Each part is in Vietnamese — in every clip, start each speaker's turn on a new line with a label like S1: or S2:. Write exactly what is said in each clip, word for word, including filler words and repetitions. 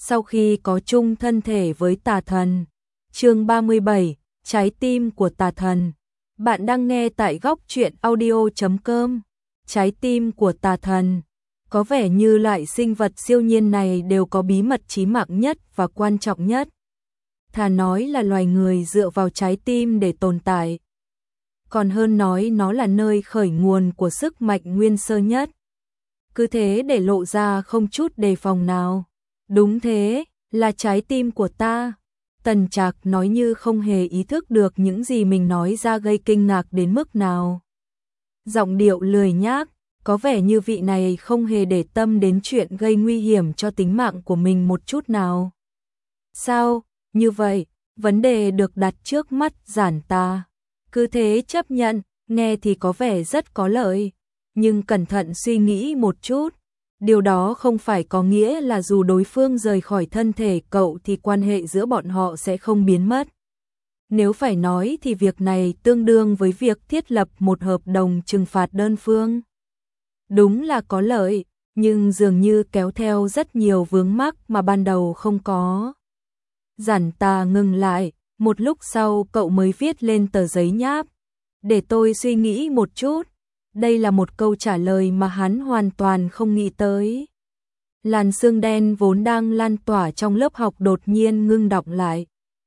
S1: sau khi có chung thân thể với tà thần. Chương ba mươi bảy, trái tim của tà thần. Bạn đang nghe tại góc truyện audio chấm com. Trái tim của tà thần. Có vẻ như loại sinh vật siêu nhiên này đều có bí mật chí mạng nhất và quan trọng nhất. Thà nói là loài người dựa vào trái tim để tồn tại, còn hơn nói nó là nơi khởi nguồn của sức mạnh nguyên sơ nhất. Cứ thế để lộ ra không chút đề phòng nào. Đúng thế, là trái tim của ta. Tần Trạc nói như không hề ý thức được những gì mình nói ra gây kinh ngạc đến mức nào. Giọng điệu lười nhác, có vẻ như vị này không hề để tâm đến chuyện gây nguy hiểm cho tính mạng của mình một chút nào. Sao, như vậy, vấn đề được đặt trước mắt Giản Ta. Cứ thế chấp nhận, nghe thì có vẻ rất có lợi. Nhưng cẩn thận suy nghĩ một chút, điều đó không phải có nghĩa là dù đối phương rời khỏi thân thể cậu thì quan hệ giữa bọn họ sẽ không biến mất. Nếu phải nói thì việc này tương đương với việc thiết lập một hợp đồng trừng phạt đơn phương. Đúng là có lợi, nhưng dường như kéo theo rất nhiều vướng mắc mà ban đầu không có. Giản Ta ngừng lại, một lúc sau cậu mới viết lên tờ giấy nháp. Để tôi suy nghĩ một chút. Đây là một câu trả lời mà hắn hoàn toàn không nghĩ tới. Làn sương đen vốn đang lan tỏa trong lớp học đột nhiên ngưng đọng lại.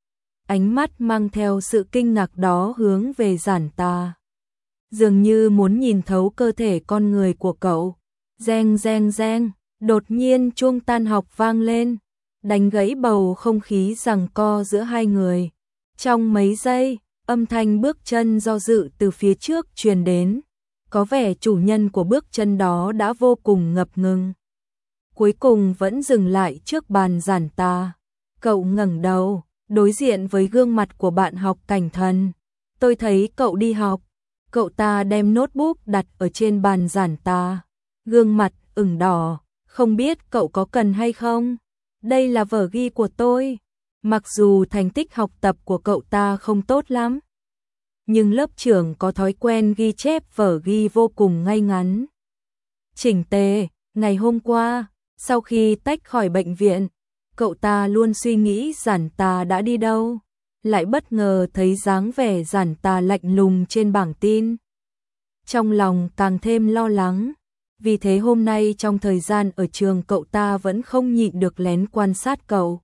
S1: Ánh mắt mang theo sự kinh ngạc đó hướng về Giản Ta. Dường như muốn nhìn thấu cơ thể con người của cậu. Reng reng reng, đột nhiên chuông tan học vang lên, đánh gãy bầu không khí giằng co giữa hai người. Trong mấy giây, âm thanh bước chân do dự từ phía trước truyền đến. Có vẻ chủ nhân của bước chân đó đã vô cùng ngập ngừng. Cuối cùng vẫn dừng lại trước bàn Giản Ta. Cậu ngẩng đầu, đối diện với gương mặt của bạn học Cảnh Thần. Tôi thấy cậu đi học. Cậu ta đem notebook đặt ở trên bàn Giản Ta. Gương mặt ửng đỏ, không biết cậu có cần hay không? Đây là vở ghi của tôi. Mặc dù thành tích học tập của cậu ta không tốt lắm, nhưng lớp trưởng có thói quen ghi chép vở ghi vô cùng ngay ngắn, chỉnh tề. Ngày hôm qua, sau khi tách khỏi bệnh viện, cậu ta luôn suy nghĩ Giản Ta đã đi đâu, lại bất ngờ thấy dáng vẻ Giản Ta lạnh lùng trên bảng tin. Trong lòng càng thêm lo lắng, vì thế hôm nay trong thời gian ở trường cậu ta vẫn không nhịn được lén quan sát cậu.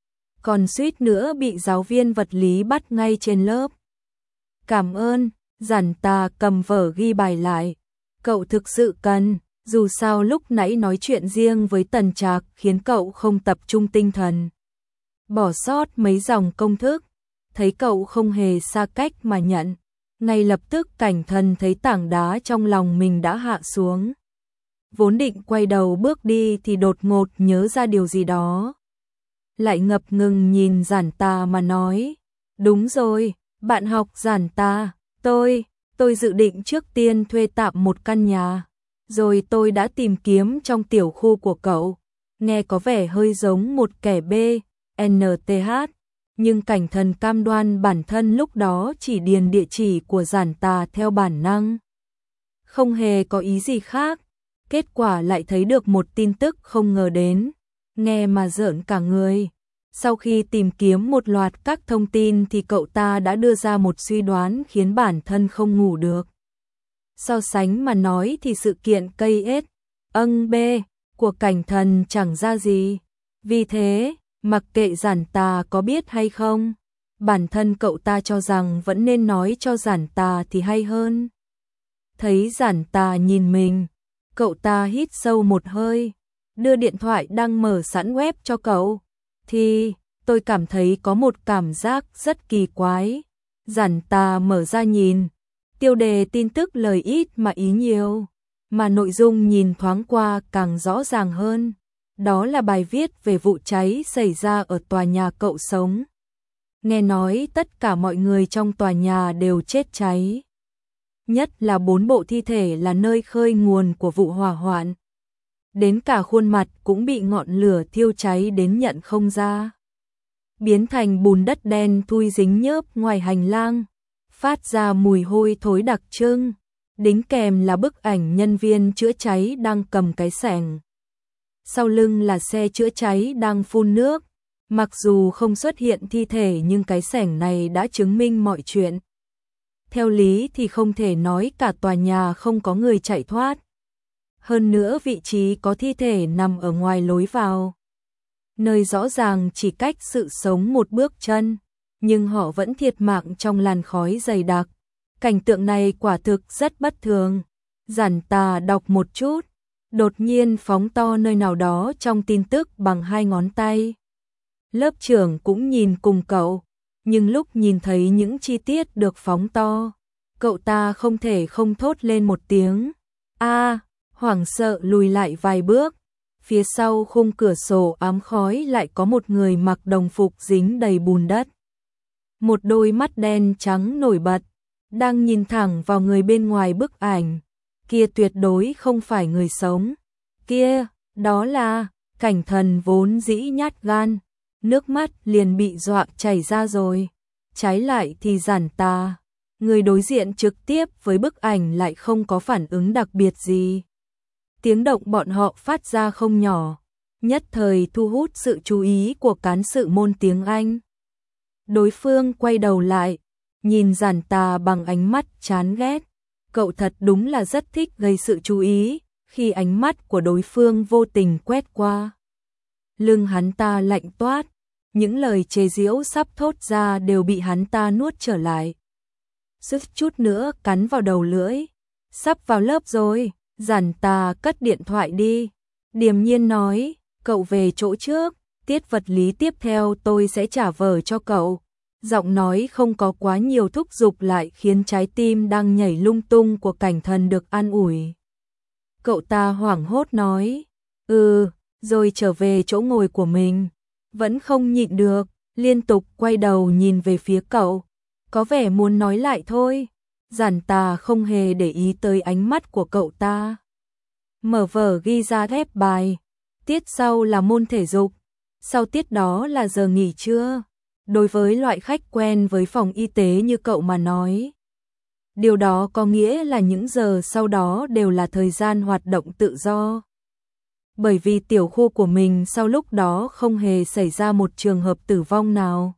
S1: Còn suýt nữa bị giáo viên vật lý bắt ngay trên lớp. Cảm ơn, Giản Ta cầm vở ghi bài lại. Cậu thực sự cần, dù sao lúc nãy nói chuyện riêng với Tần Trạc khiến cậu không tập trung tinh thần. Bỏ sót mấy dòng công thức, thấy cậu không hề xa cách mà nhận. Ngay lập tức Cảnh Thần thấy tảng đá trong lòng mình đã hạ xuống. Vốn định quay đầu bước đi thì đột ngột nhớ ra điều gì đó. Lại ngập ngừng nhìn Giản Ta mà nói. Đúng rồi, bạn học Giản Ta, tôi, tôi dự định trước tiên thuê tạm một căn nhà. Rồi tôi đã tìm kiếm trong tiểu khu của cậu. Nghe có vẻ hơi giống một kẻ B, N T H. Nhưng Cảnh Thần cam đoan bản thân lúc đó chỉ điền địa chỉ của Giản Ta theo bản năng. Không hề có ý gì khác. Kết quả lại thấy được một tin tức không ngờ đến. Nghe mà rợn cả người. Sau khi tìm kiếm một loạt các thông tin thì cậu ta đã đưa ra một suy đoán khiến bản thân không ngủ được. So sánh mà nói thì sự kiện cây ết, âng bê của Cảnh Thần chẳng ra gì. Vì thế, mặc kệ Giản Ta có biết hay không, bản thân cậu ta cho rằng vẫn nên nói cho Giản Ta thì hay hơn. Thấy Giản Ta nhìn mình, cậu ta hít sâu một hơi, đưa điện thoại đang mở sẵn web cho cậu. Thì, tôi cảm thấy có một cảm giác rất kỳ quái. Giản Ta mở ra nhìn, tiêu đề tin tức lời ít mà ý nhiều, mà nội dung nhìn thoáng qua càng rõ ràng hơn. Đó là bài viết về vụ cháy xảy ra ở tòa nhà cậu sống. Nghe nói tất cả mọi người trong tòa nhà đều chết cháy. Nhất là bốn bộ thi thể là nơi khơi nguồn của vụ hỏa hoạn. Đến cả khuôn mặt cũng bị ngọn lửa thiêu cháy đến nhận không ra. Biến thành bùn đất đen thui dính nhớp ngoài hành lang, phát ra mùi hôi thối đặc trưng. Đính kèm là bức ảnh nhân viên chữa cháy đang cầm cái xẻng, sau lưng là xe chữa cháy đang phun nước. Mặc dù không xuất hiện thi thể nhưng cái xẻng này đã chứng minh mọi chuyện. Theo lý thì không thể nói cả tòa nhà không có người chạy thoát. Hơn nữa vị trí có thi thể nằm ở ngoài lối vào, nơi rõ ràng chỉ cách sự sống một bước chân, nhưng họ vẫn thiệt mạng trong làn khói dày đặc. Cảnh tượng này quả thực rất bất thường. Giản Tà đọc một chút, đột nhiên phóng to nơi nào đó trong tin tức bằng hai ngón tay. Lớp trưởng cũng nhìn cùng cậu, nhưng lúc nhìn thấy những chi tiết được phóng to, cậu ta không thể không thốt lên một tiếng a, hoảng sợ lùi lại vài bước. Phía sau khung cửa sổ ám khói lại có một người mặc đồng phục dính đầy bùn đất. Một đôi mắt đen trắng nổi bật, đang nhìn thẳng vào người bên ngoài bức ảnh. Kia tuyệt đối không phải người sống. Kia, đó là Cảnh Thần vốn dĩ nhát gan, nước mắt liền bị dọa chảy ra rồi. Trái lại thì Giản Tà, người đối diện trực tiếp với bức ảnh lại không có phản ứng đặc biệt gì. Tiếng động bọn họ phát ra không nhỏ, nhất thời thu hút sự chú ý của cán sự môn tiếng Anh. Đối phương quay đầu lại, nhìn Giản Tà bằng ánh mắt chán ghét. Cậu thật đúng là rất thích gây sự chú ý, khi ánh mắt của đối phương vô tình quét qua. Lưng hắn ta lạnh toát, những lời chế giễu sắp thốt ra đều bị hắn ta nuốt trở lại. Sức chút nữa cắn vào đầu lưỡi. Sắp vào lớp rồi, Giản Tà cất điện thoại đi. Điềm nhiên nói, cậu về chỗ trước, tiết vật lý tiếp theo tôi sẽ trả vở cho cậu. Giọng nói không có quá nhiều thúc giục lại khiến trái tim đang nhảy lung tung của Cảnh Thần được an ủi. Cậu ta hoảng hốt nói, ừ, rồi trở về chỗ ngồi của mình. Vẫn không nhịn được, liên tục quay đầu nhìn về phía cậu. Có vẻ muốn nói lại thôi. Giản Tà không hề để ý tới ánh mắt của cậu ta. Mở vở ghi ra thép bài. Tiết sau là môn thể dục. Sau tiết đó là giờ nghỉ trưa. Đối với loại khách quen với phòng y tế như cậu mà nói, điều đó có nghĩa là những giờ sau đó đều là thời gian hoạt động tự do. Bởi vì tiểu khu của mình sau lúc đó không hề xảy ra một trường hợp tử vong nào.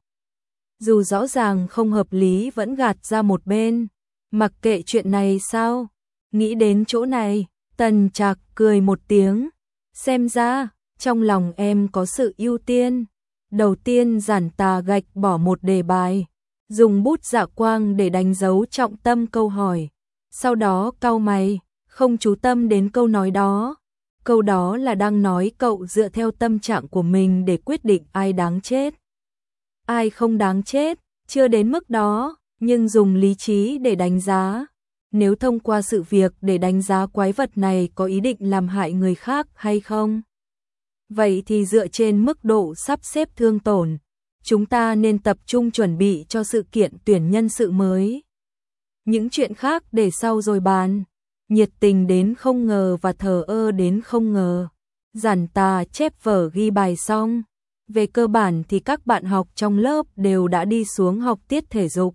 S1: Dù rõ ràng không hợp lý vẫn gạt ra một bên. Mặc kệ chuyện này sao? Nghĩ đến chỗ này, Tần Trạc cười một tiếng. Xem ra, trong lòng em có sự ưu tiên. Đầu tiên Giản Tà gạch bỏ một đề bài, dùng bút dạ quang để đánh dấu trọng tâm câu hỏi. Sau đó cau mày, không chú tâm đến câu nói đó. Câu đó là đang nói cậu dựa theo tâm trạng của mình để quyết định ai đáng chết. Ai không đáng chết, chưa đến mức đó, nhưng dùng lý trí để đánh giá. Nếu thông qua sự việc để đánh giá quái vật này có ý định làm hại người khác hay không. Vậy thì dựa trên mức độ sắp xếp thương tổn, chúng ta nên tập trung chuẩn bị cho sự kiện tuyển nhân sự mới. Những chuyện khác để sau rồi bàn. Nhiệt tình đến không ngờ và thờ ơ đến không ngờ. Giản Tà chép vở ghi bài xong. Về cơ bản thì các bạn học trong lớp đều đã đi xuống học tiết thể dục.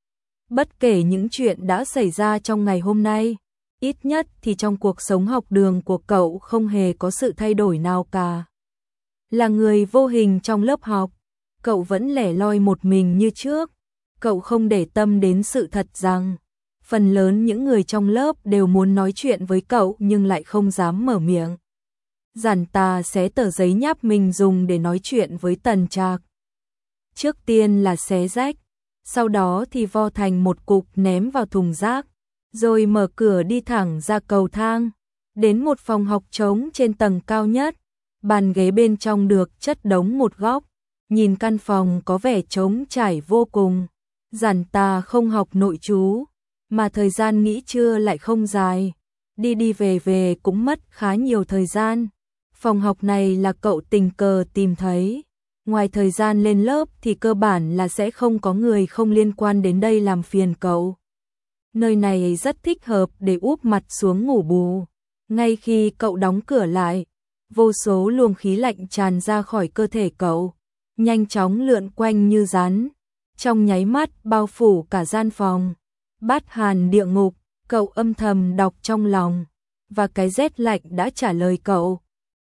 S1: Bất kể những chuyện đã xảy ra trong ngày hôm nay, ít nhất thì trong cuộc sống học đường của cậu không hề có sự thay đổi nào cả. Là người vô hình trong lớp học, cậu vẫn lẻ loi một mình như trước. Cậu không để tâm đến sự thật rằng, phần lớn những người trong lớp đều muốn nói chuyện với cậu nhưng lại không dám mở miệng. Giản Tà xé tờ giấy nháp mình dùng để nói chuyện với Tần Trạc. Trước tiên là xé rách, sau đó thì vo thành một cục ném vào thùng rác, rồi mở cửa đi thẳng ra cầu thang, đến một phòng học trống trên tầng cao nhất. Bàn ghế bên trong được chất đống một góc, nhìn căn phòng có vẻ trống trải vô cùng. Giản Tà không học nội trú, mà thời gian nghỉ trưa lại không dài, đi đi về về cũng mất khá nhiều thời gian. Phòng học này là cậu tình cờ tìm thấy. Ngoài thời gian lên lớp thì cơ bản là sẽ không có người không liên quan đến đây làm phiền cậu. Nơi này rất thích hợp để úp mặt xuống ngủ bù. Ngay khi cậu đóng cửa lại, vô số luồng khí lạnh tràn ra khỏi cơ thể cậu, nhanh chóng lượn quanh như rắn, trong nháy mắt bao phủ cả gian phòng. Bát hàn địa ngục, cậu âm thầm đọc trong lòng, và cái rét lạnh đã trả lời cậu.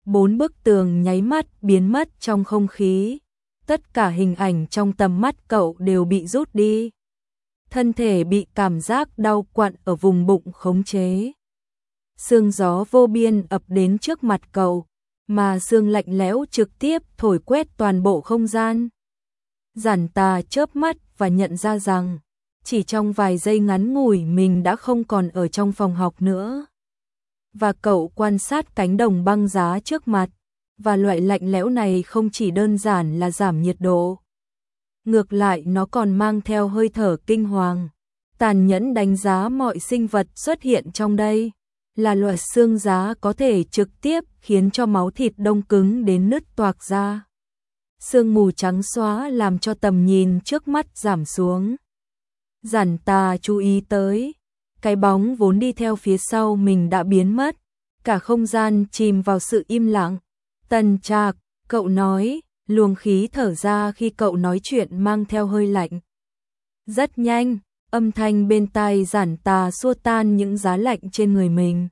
S1: bốn bức tường nháy mắt biến mất trong không khí. Tất cả hình ảnh trong tầm mắt cậu đều bị rút đi. Thân thể bị cảm giác đau quặn ở vùng bụng khống chế. Sương gió vô biên ập đến trước mặt cậu, mà sương lạnh lẽo trực tiếp thổi quét toàn bộ không gian. Giản Tà chớp mắt và nhận ra rằng, chỉ trong vài giây ngắn ngủi mình đã không còn ở trong phòng học nữa. Và cậu quan sát cánh đồng băng giá trước mặt, và loại lạnh lẽo này không chỉ đơn giản là giảm nhiệt độ. Ngược lại nó còn mang theo hơi thở kinh hoàng, tàn nhẫn đánh giá mọi sinh vật xuất hiện trong đây. Là loại xương giá có thể trực tiếp khiến cho máu thịt đông cứng đến nứt toạc ra. Sương mù trắng xóa làm cho tầm nhìn trước mắt giảm xuống. Giản Tà chú ý tới, cái bóng vốn đi theo phía sau mình đã biến mất, cả không gian chìm vào sự im lặng. Tần Trạc, cậu nói, luồng khí thở ra khi cậu nói chuyện mang theo hơi lạnh. Rất nhanh, âm thanh bên tai Giản Tà xua tan những giá lạnh trên người mình.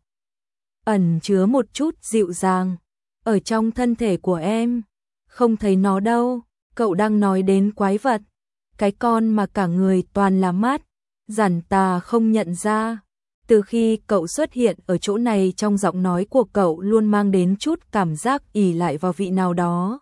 S1: Ẩn chứa một chút dịu dàng, ở trong thân thể của em, không thấy nó đâu, cậu đang nói đến quái vật, cái con mà cả người toàn là mắt. Giản Tà không nhận ra, từ khi cậu xuất hiện ở chỗ này trong giọng nói của cậu luôn mang đến chút cảm giác ỷ lại vào vị nào đó.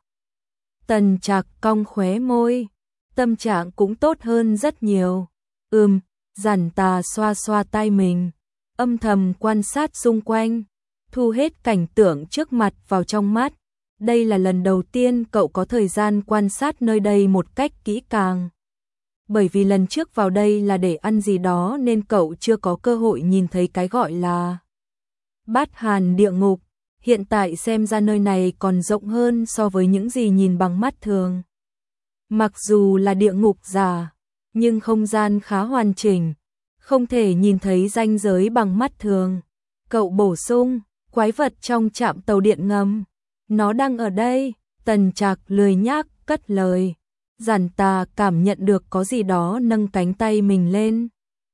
S1: Tần Trạc cong khóe môi, tâm trạng cũng tốt hơn rất nhiều. Ừm, Giản Tà xoa xoa tay mình, âm thầm quan sát xung quanh, thu hết cảnh tượng trước mặt vào trong mắt. Đây là lần đầu tiên cậu có thời gian quan sát nơi đây một cách kỹ càng. Bởi vì lần trước vào đây là để ăn gì đó nên cậu chưa có cơ hội nhìn thấy cái gọi là Bát Hàn địa ngục. Hiện tại xem ra nơi này còn rộng hơn so với những gì nhìn bằng mắt thường. Mặc dù là địa ngục giả, nhưng không gian khá hoàn chỉnh, không thể nhìn thấy ranh giới bằng mắt thường. Cậu bổ sung, quái vật trong trạm tàu điện ngầm, nó đang ở đây. Tần Trạc lười nhác cất lời. Giản Tà cảm nhận được có gì đó nâng cánh tay mình lên,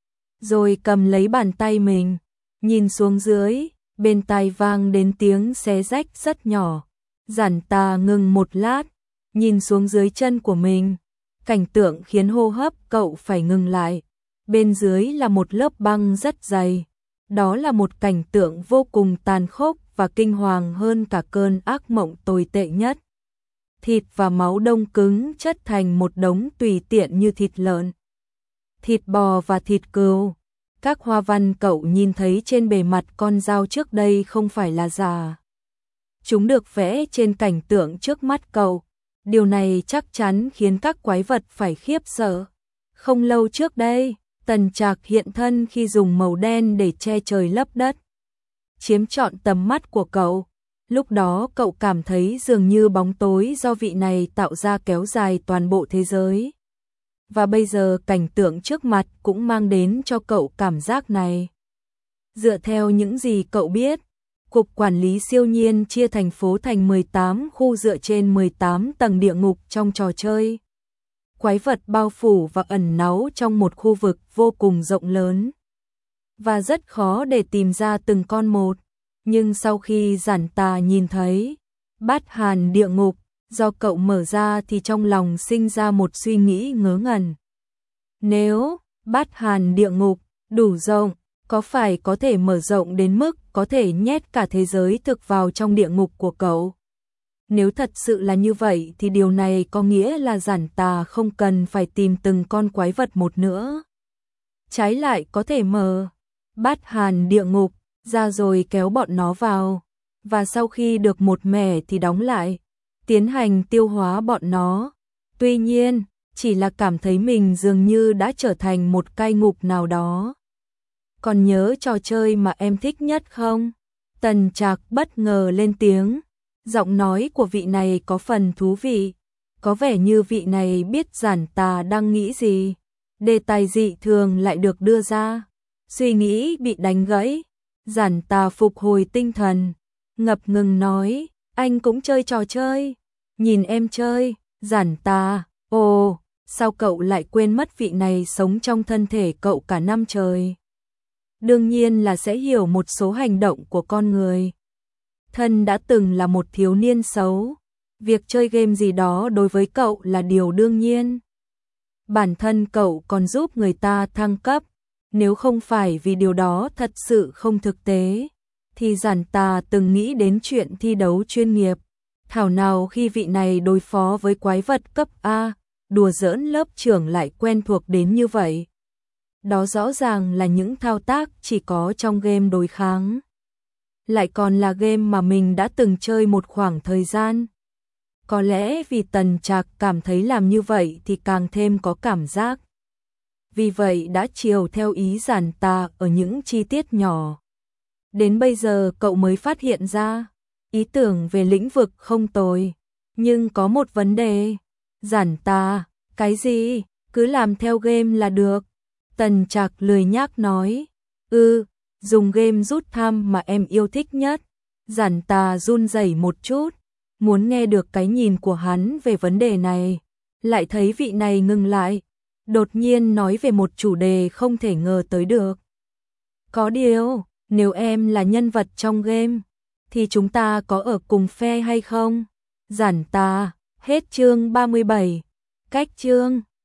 S1: rồi cầm lấy bàn tay mình, nhìn xuống dưới, bên tai vang đến tiếng xé rách rất nhỏ. Giản Tà ngừng một lát, nhìn xuống dưới chân của mình, cảnh tượng khiến hô hấp cậu phải ngừng lại. Bên dưới là một lớp băng rất dày, đó là một cảnh tượng vô cùng tàn khốc và kinh hoàng hơn cả cơn ác mộng tồi tệ nhất. Thịt và máu đông cứng chất thành một đống tùy tiện như thịt lợn, thịt bò và thịt cừu. Các hoa văn cậu nhìn thấy trên bề mặt con dao trước đây không phải là giả. Chúng được vẽ trên cảnh tượng trước mắt cậu. Điều này chắc chắn khiến các quái vật phải khiếp sợ. Không lâu trước đây, Tần Trạc hiện thân khi dùng màu đen để che trời lấp đất, chiếm trọn tầm mắt của cậu. Lúc đó cậu cảm thấy dường như bóng tối do vị này tạo ra kéo dài toàn bộ thế giới. Và bây giờ cảnh tượng trước mặt cũng mang đến cho cậu cảm giác này. Dựa theo những gì cậu biết, Cục Quản lý Siêu nhiên chia thành phố thành mười tám khu dựa trên mười tám tầng địa ngục trong trò chơi. Quái vật bao phủ và ẩn náu trong một khu vực vô cùng rộng lớn, và rất khó để tìm ra từng con một. Nhưng sau khi Giản Tà nhìn thấy Bát Hàn địa ngục do cậu mở ra thì trong lòng sinh ra một suy nghĩ ngớ ngẩn. Nếu Bát Hàn địa ngục đủ rộng, có phải có thể mở rộng đến mức có thể nhét cả thế giới thực vào trong địa ngục của cậu? Nếu thật sự là như vậy thì điều này có nghĩa là Giản Tà không cần phải tìm từng con quái vật một nữa. Trái lại có thể mở Bát Hàn địa ngục ra rồi kéo bọn nó vào, và sau khi được một mẻ thì đóng lại, tiến hành tiêu hóa bọn nó. Tuy nhiên, chỉ là cảm thấy mình dường như đã trở thành một cai ngục nào đó. Còn nhớ trò chơi mà em thích nhất không? Tần Trạc bất ngờ lên tiếng. Giọng nói của vị này có phần thú vị. Có vẻ như vị này biết Giản Tà đang nghĩ gì. Đề tài dị thường lại được đưa ra. Suy nghĩ bị đánh gãy. Giản Tà phục hồi tinh thần, ngập ngừng nói, anh cũng chơi trò chơi. Nhìn em chơi. Giản Tà, ồ, sao cậu lại quên mất vị này sống trong thân thể cậu cả năm trời? Đương nhiên là sẽ hiểu một số hành động của con người. thân đã từng là một thiếu niên xấu. Việc chơi game gì đó đối với cậu là điều đương nhiên. Bản thân cậu còn giúp người ta thăng cấp. Nếu không phải vì điều đó thật sự không thực tế, thì Giản Tà từng nghĩ đến chuyện thi đấu chuyên nghiệp. Thảo nào khi vị này đối phó với quái vật cấp A, đùa giỡn lớp trưởng lại quen thuộc đến như vậy. Đó rõ ràng là những thao tác chỉ có trong game đối kháng. Lại còn là game mà mình đã từng chơi một khoảng thời gian. Có lẽ vì Tần Trạc cảm thấy làm như vậy thì càng thêm có cảm giác. Vì vậy đã chiều theo ý Giản Tà ở những chi tiết nhỏ. Đến bây giờ cậu mới phát hiện ra, ý tưởng về lĩnh vực không tồi. Nhưng có một vấn đề. Giản Tà, cái gì? Cứ làm theo game là được. Tần Trạc lười nhác nói. Ừ, dùng game rút thăm mà em yêu thích nhất. Giản Tà run rẩy một chút, muốn nghe được cái nhìn của hắn về vấn đề này. Lại thấy vị này ngừng lại, đột nhiên nói về một chủ đề không thể ngờ tới được. Có điều, nếu em là nhân vật trong game, thì chúng ta có ở cùng phe hay không? Giản Tà, hết chương ba mươi bảy. Cách chương